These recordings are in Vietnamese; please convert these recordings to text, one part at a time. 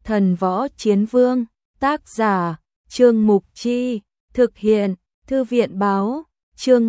Thần võ chiến vương, tác giả, Trương Mục Chi, thực hiện, Thư viện báo, chương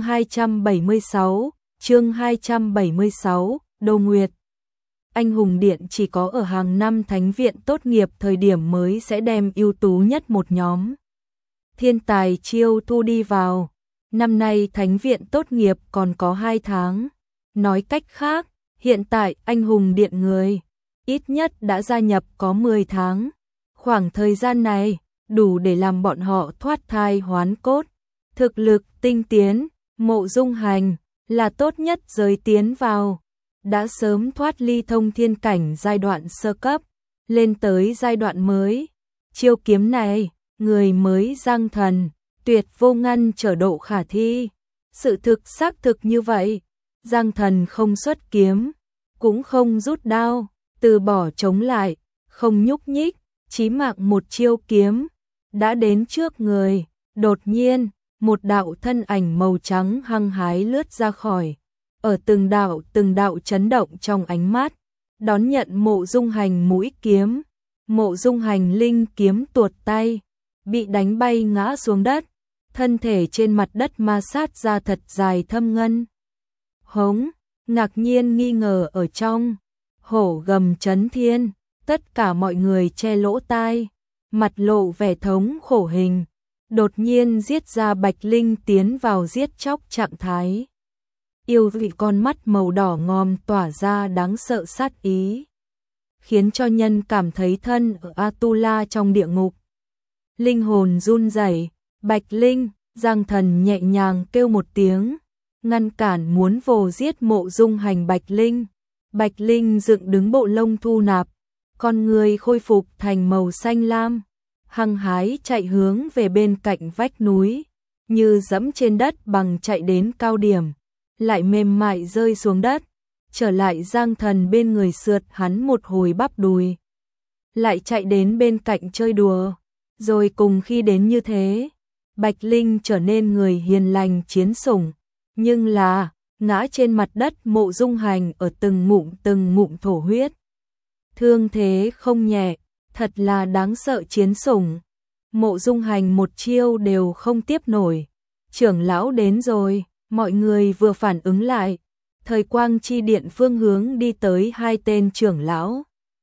276, Đô Nguyệt. Anh hùng điện chỉ có ở hàng năm thánh viện tốt nghiệp thời điểm mới sẽ đem ưu tú nhất một nhóm thiên tài chiêu thu đi vào. Năm nay thánh viện tốt nghiệp còn có 2 tháng. Nói cách khác, hiện tại anh hùng điện người ít nhất đã gia nhập có 10 tháng. Khoảng thời gian này đủ để làm bọn họ thoát thai hoán cốt, thực lực tinh tiến. Mộ Dung Hành là tốt nhất giới tiến vào, đã sớm thoát ly thông thiên cảnh giai đoạn sơ cấp, lên tới giai đoạn mới. Chiêu kiếm này, người mới Giang Thần, tuyệt vô ngăn trở độ khả thi. Sự thực xác thực như vậy, Giang Thần không xuất kiếm, cũng không rút đao, từ bỏ chống lại, không nhúc nhích, chí mạng một chiêu kiếm đã đến trước người. Đột nhiên, một đạo thân ảnh màu trắng hăng hái lướt ra khỏi, ở từng đạo chấn động trong ánh mắt, đón nhận Mộ Dung Hành mũi kiếm. Mộ Dung Hành linh kiếm tuột tay, bị đánh bay ngã xuống đất, thân thể trên mặt đất ma sát ra thật dài thâm ngân. Hống, ngạc nhiên nghi ngờ ở trong, hổ gầm chấn thiên, tất cả mọi người che lỗ tai, mặt lộ vẻ thống khổ hình. Đột nhiên giết ra Bạch Linh tiến vào giết chóc trạng thái. Yêu vị con mắt màu đỏ ngòm tỏa ra đáng sợ sát ý, khiến cho nhân cảm thấy thân ở Atula trong địa ngục. Linh hồn run rẩy. Bạch Linh, Giang Thần nhẹ nhàng kêu một tiếng, ngăn cản muốn vồ giết Mộ Dung Hành Bạch Linh. Bạch Linh dựng đứng bộ lông thu nạp, con người khôi phục thành màu xanh lam, hăng hái chạy hướng về bên cạnh vách núi, như dẫm trên đất bằng chạy đến cao điểm, lại mềm mại rơi xuống đất, trở lại Giang Thần bên người sượt hắn một hồi bắp đùi, lại chạy đến bên cạnh chơi đùa. Rồi cùng khi đến như thế, Bạch Linh trở nên người hiền lành chiến sủng, nhưng là ngã trên mặt đất. Mộ Dung Hành ở từng ngụm thổ huyết, thương thế không nhẹ, thật là đáng sợ chiến sủng. Mộ Dung Hành một chiêu đều không tiếp nổi. Trưởng lão đến rồi, mọi người vừa phản ứng lại, thời quang chi điện phương hướng đi tới 2 tên trưởng lão.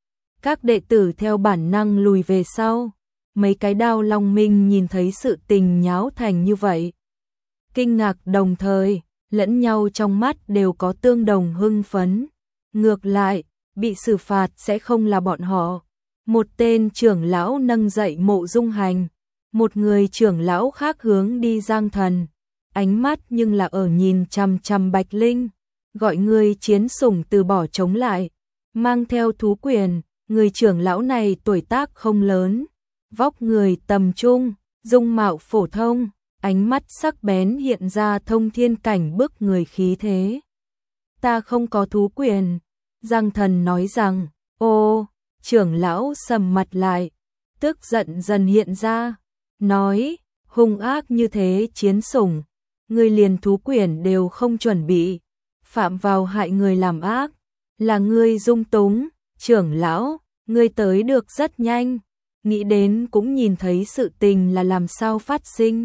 Các đệ tử theo bản năng lùi về sau. Mấy cái Đao Long Minh nhìn thấy sự tình nháo thành như vậy, kinh ngạc đồng thời, lẫn nhau trong mắt đều có tương đồng hưng phấn. Ngược lại, bị xử phạt sẽ không là bọn họ. Một tên trưởng lão nâng dậy Mộ Dung Hành, một người trưởng lão khác hướng đi Giang Thần, ánh mắt nhưng là ở nhìn chằm chằm Bạch Linh, gọi người chiến sủng từ bỏ chống lại, mang theo thú quyền. Người trưởng lão này tuổi tác không lớn, vóc người tầm trung, dung mạo phổ thông, ánh mắt sắc bén hiện ra thông thiên cảnh bức người khí thế. Ta không có thú quyền, Giang Thần nói rằng. Ô, trưởng lão sầm mặt lại, tức giận dần hiện ra, nói, hung ác như thế chiến sủng, ngươi liền thú quyền đều không chuẩn bị, phạm vào hại người làm ác, là ngươi dung túng. Trưởng lão, ngươi tới được rất nhanh, nghĩ đến cũng nhìn thấy sự tình là làm sao phát sinh.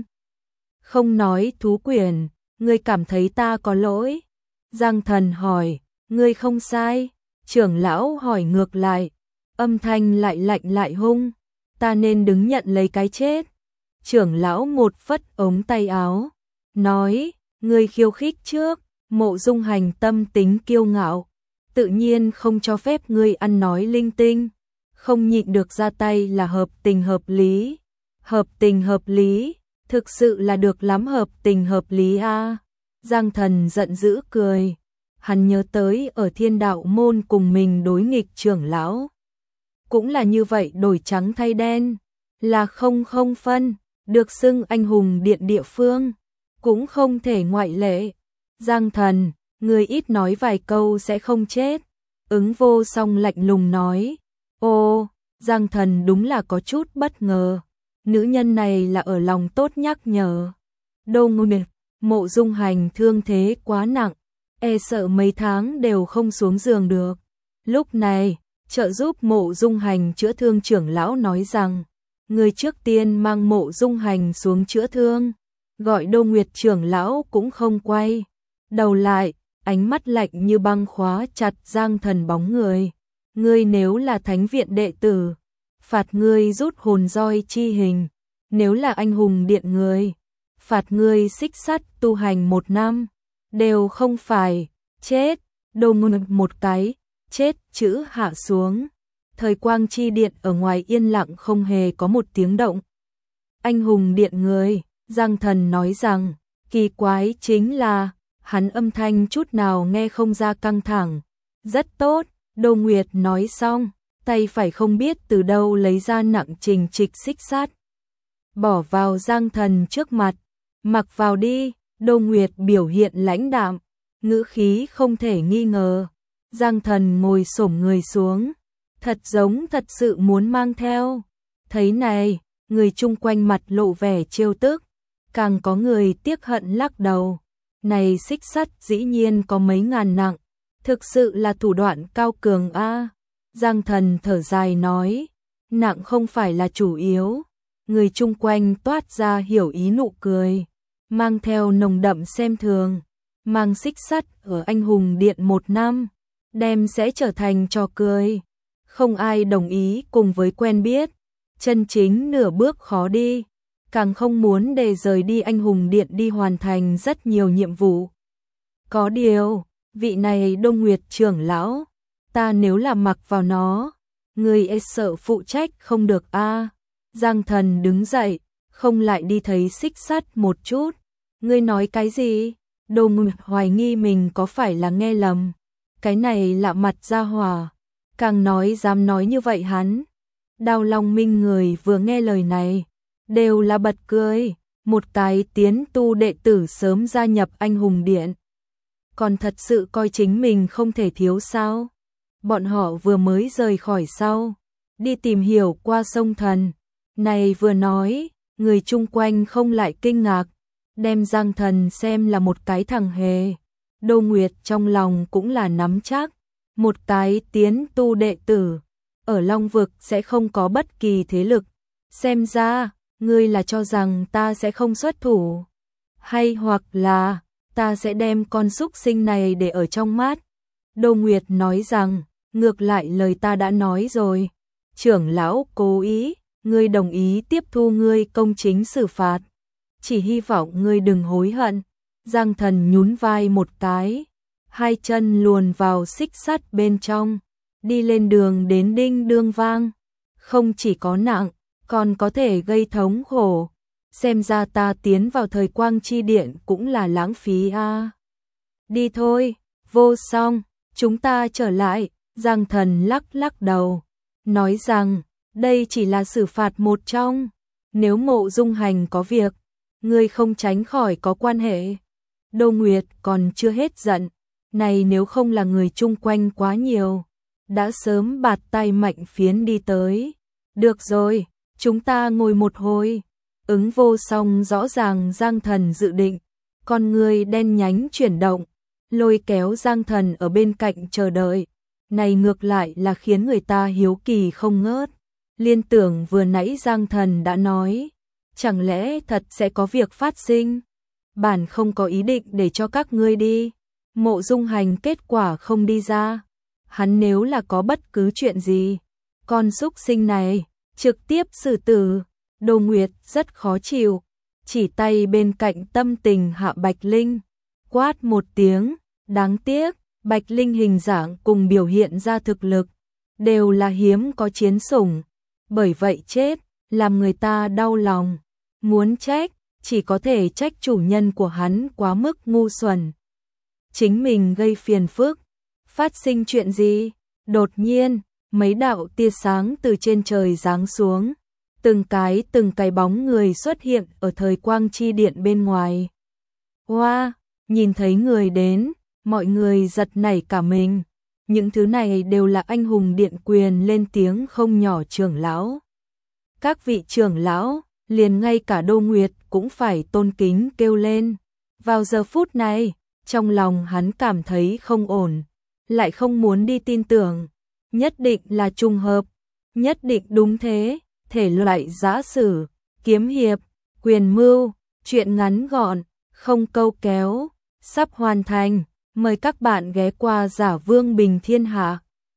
Không nói thú quyền, ngươi cảm thấy ta có lỗi? Giang Thần hỏi. Ngươi không sai. Trưởng lão hỏi ngược lại, âm thanh lại lạnh lại hung. Ta nên đứng nhận lấy cái chết. Trưởng lão một phất ống tay áo, nói, ngươi khiêu khích trước. Mộ Dung Hành tâm tính kiêu ngạo, tự nhiên không cho phép ngươi ăn nói linh tinh, không nhịn được ra tay là hợp tình hợp lý. Hợp tình hợp lý, thực sự là được lắm hợp tình hợp lý a. Giang Thần giận dữ cười, hắn nhớ tới ở Thiên Đạo môn cùng mình đối nghịch trưởng lão, cũng là như vậy đổi trắng thay đen, là không phân, được xưng anh hùng điện địa phương, cũng không thể ngoại lệ. Giang Thần, người ít nói vài câu sẽ không chết. Ứng Vô Song lạnh lùng nói. Ô, Giang Thần đúng là có chút bất ngờ. Nữ nhân này là ở lòng tốt nhắc nhở. Đô Nguyệt, Mộ Dung Hành thương thế quá nặng, e sợ mấy tháng đều không xuống giường được. Lúc này, trợ giúp Mộ Dung Hành chữa thương. Trưởng lão nói rằng, người trước tiên mang Mộ Dung Hành xuống chữa thương, gọi Đô Nguyệt trưởng lão cũng không quay đầu lại, ánh mắt lạnh như băng khóa chặt Giang Thần bóng người. Ngươi nếu là thánh viện đệ tử, phạt ngươi rút hồn roi chi hình, nếu là anh hùng điện người, phạt ngươi xích sắt tu hành 1 năm, đều không phải, chết. Đô Ngôn một cái, chết chữ hạ xuống. Thời quang chi điện ở ngoài yên lặng không hề có một tiếng động. Anh hùng điện người, Giang Thần nói rằng, kỳ quái chính là, hắn âm thanh chút nào nghe không ra căng thẳng. Rất tốt, Đô Nguyệt nói xong, tay phải không biết từ đâu lấy ra nặng trình trịch xích sắt, bỏ vào Giang Thần trước mặt, mặc vào đi. Đô Nguyệt biểu hiện lãnh đạm, ngữ khí không thể nghi ngờ. Giang Thần ngồi xổm người xuống, thật giống thật sự muốn mang theo. Thấy này, người chung quanh mặt lộ vẻ trêu tức, càng có người tiếc hận lắc đầu. Này xích sắt dĩ nhiên có mấy ngàn nặng, thực sự là thủ đoạn cao cường a. Giang Thần thở dài nói, nặng không phải là chủ yếu. Người chung quanh toát ra hiểu ý nụ cười, mang theo nồng đậm xem thường. Mang xích sắt ở anh hùng điện 1 năm, đem sẽ trở thành trò cười. Không ai đồng ý cùng với quen biết, chân chính nửa bước khó đi, càng không muốn để rời đi anh hùng điện đi hoàn thành rất nhiều nhiệm vụ. Có điều, vị này Đô Nguyệt trưởng lão, ta nếu là mặc vào nó, người e sợ phụ trách không được a. Giang Thần đứng dậy, không lại đi thấy xích sắt một chút. Ngươi nói cái gì? Đô Nguyệt hoài nghi mình có phải là nghe lầm. Cái này lạ mặt ra hỏa, càng nói dám nói như vậy hắn. Đao Long Minh người vừa nghe lời này, đều là bật cười. Một cái tiến tu đệ tử sớm gia nhập anh hùng điện, còn thật sự coi chính mình không thể thiếu sao? Bọn họ vừa mới rời khỏi sau, đi tìm hiểu qua sông Thần. Này vừa nói, người chung quanh không lại kinh ngạc, đem Giang Thần xem là một cái thằng hề. Đô Nguyệt trong lòng cũng là nắm chắc, một cái tiến tu đệ tử, ở Long Vực sẽ không có bất kỳ thế lực. Xem ra, ngươi là cho rằng ta sẽ không xuất thủ, hay hoặc là ta sẽ đem con súc sinh này để ở trong mắt. Đô Nguyệt nói rằng, ngược lại lời ta đã nói rồi. Trưởng lão cố ý, ngươi đồng ý tiếp thu ngươi công chính xử phạt. Chỉ hy vọng ngươi đừng hối hận. Giang Thần nhún vai một cái, hai chân luồn vào xích sắt bên trong, đi lên đường đến đinh đương vang. Không chỉ có nặng, còn có thể gây thống khổ. Xem ra ta tiến vào thời quang chi điện cũng là lãng phí a. Đi thôi, vô song, chúng ta trở lại. Giang Thần lắc lắc đầu, nói rằng, đây chỉ là xử phạt một trong. Nếu Mộ Dung Hành có việc, ngươi không tránh khỏi có quan hệ. Đô Nguyệt còn chưa hết giận, này nếu không là người chung quanh quá nhiều, đã sớm bạt tay mạnh phiến đi tới. Được rồi, chúng ta ngồi một hồi. Ứng vô song rõ ràng Giang Thần dự định, con người đen nhánh chuyển động, lôi kéo Giang Thần ở bên cạnh chờ đợi. Này ngược lại là khiến người ta hiếu kỳ không ngớt. Liên tưởng vừa nãy Giang Thần đã nói, chẳng lẽ thật sẽ có việc phát sinh? Bản không có ý định để cho các ngươi đi. Mộ Dung Hành kết quả không đi ra. Hắn nếu là có bất cứ chuyện gì, con súc sinh này trực tiếp xử tử. Đô Nguyệt rất khó chịu, chỉ tay bên cạnh tâm tình Hạ Bạch Linh, quát một tiếng. Đáng tiếc, Bạch Linh hình dạng cùng biểu hiện ra thực lực đều là hiếm có chiến sủng, bởi vậy chết làm người ta đau lòng. Muốn trách, chỉ có thể trách chủ nhân của hắn quá mức ngu xuẩn, chính mình gây phiền phức. Phát sinh chuyện gì? Đột nhiên, mấy đạo tia sáng từ trên trời giáng xuống, từng cái bóng người xuất hiện ở thời quang chi điện bên ngoài. Hoa, nhìn thấy người đến, mọi người giật nảy cả mình. Những thứ này đều là anh hùng điện quyền lên tiếng không nhỏ trưởng lão. Các vị trưởng lão, liền ngay cả Đô Nguyệt cũng phải tôn kính kêu lên. Vào giờ phút này, trong lòng hắn cảm thấy không ổn, lại không muốn đi tin tưởng. nhất định là trùng hợp, nhất định đúng thế, thể loại giã sử, kiếm hiệp, quyền mưu, truyện ngắn gọn, không câu kéo, sắp hoàn thành, mời các bạn ghé qua Giả Vương Bình Thiên Hạ.